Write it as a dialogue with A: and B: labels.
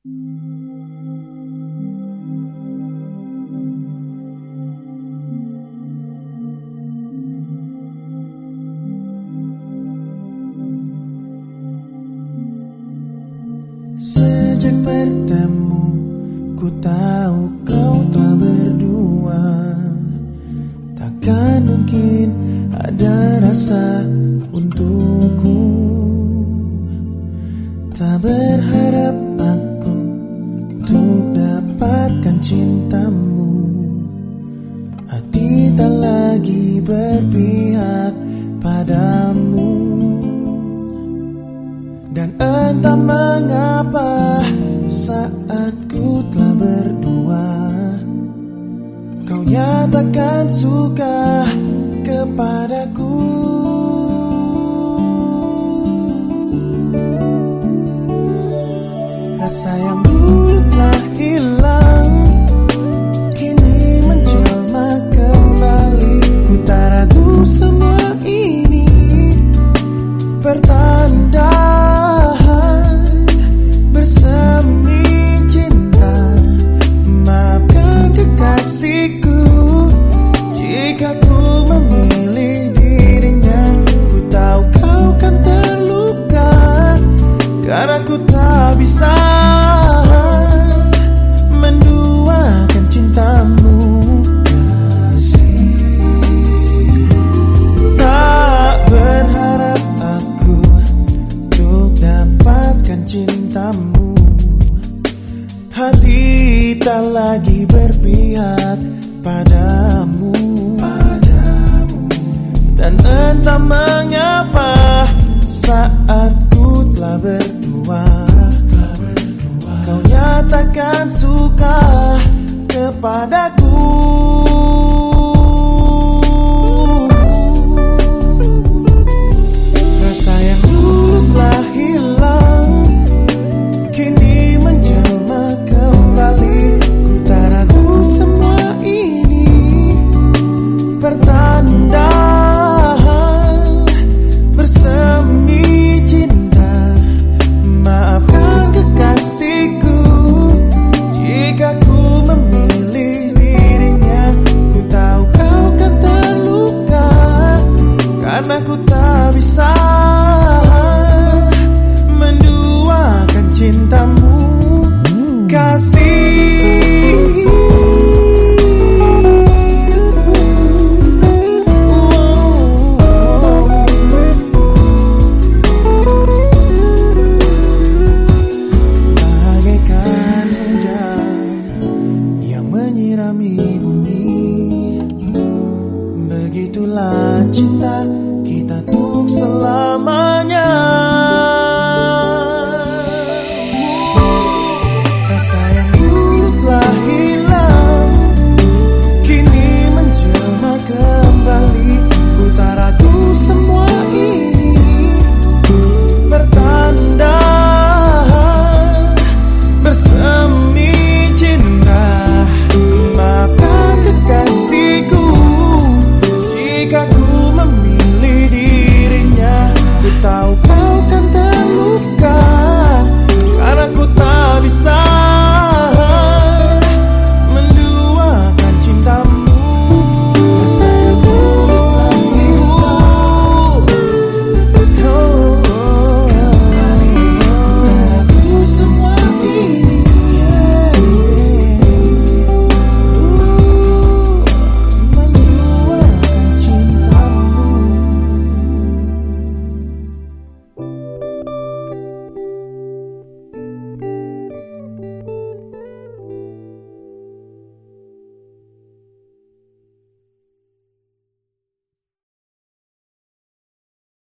A: Sejak bertemu, ku tahu kau telah berdua. Takkan mungkin ada rasa untukku. Tak berharap aku untuk dapatkan cintamu. Hati tak lagi berpihak padamu. Dan entah mengapa saat ku telah berdua, kau nyatakan suka kepadaku. Rasa yang dulu telah hilang kini menjelma kembali. Ku tak ragu semua ini pertanda bersemi cinta. Maafkan kekasihku jika ku memilih dirinya. Ku tahu kau kan terluka karena ku tak bisa menduakan cintamu. Tak berharap aku untuk dapatkan cintamu. Hati tak lagi berpihak padamu. Dan entah mengapa saat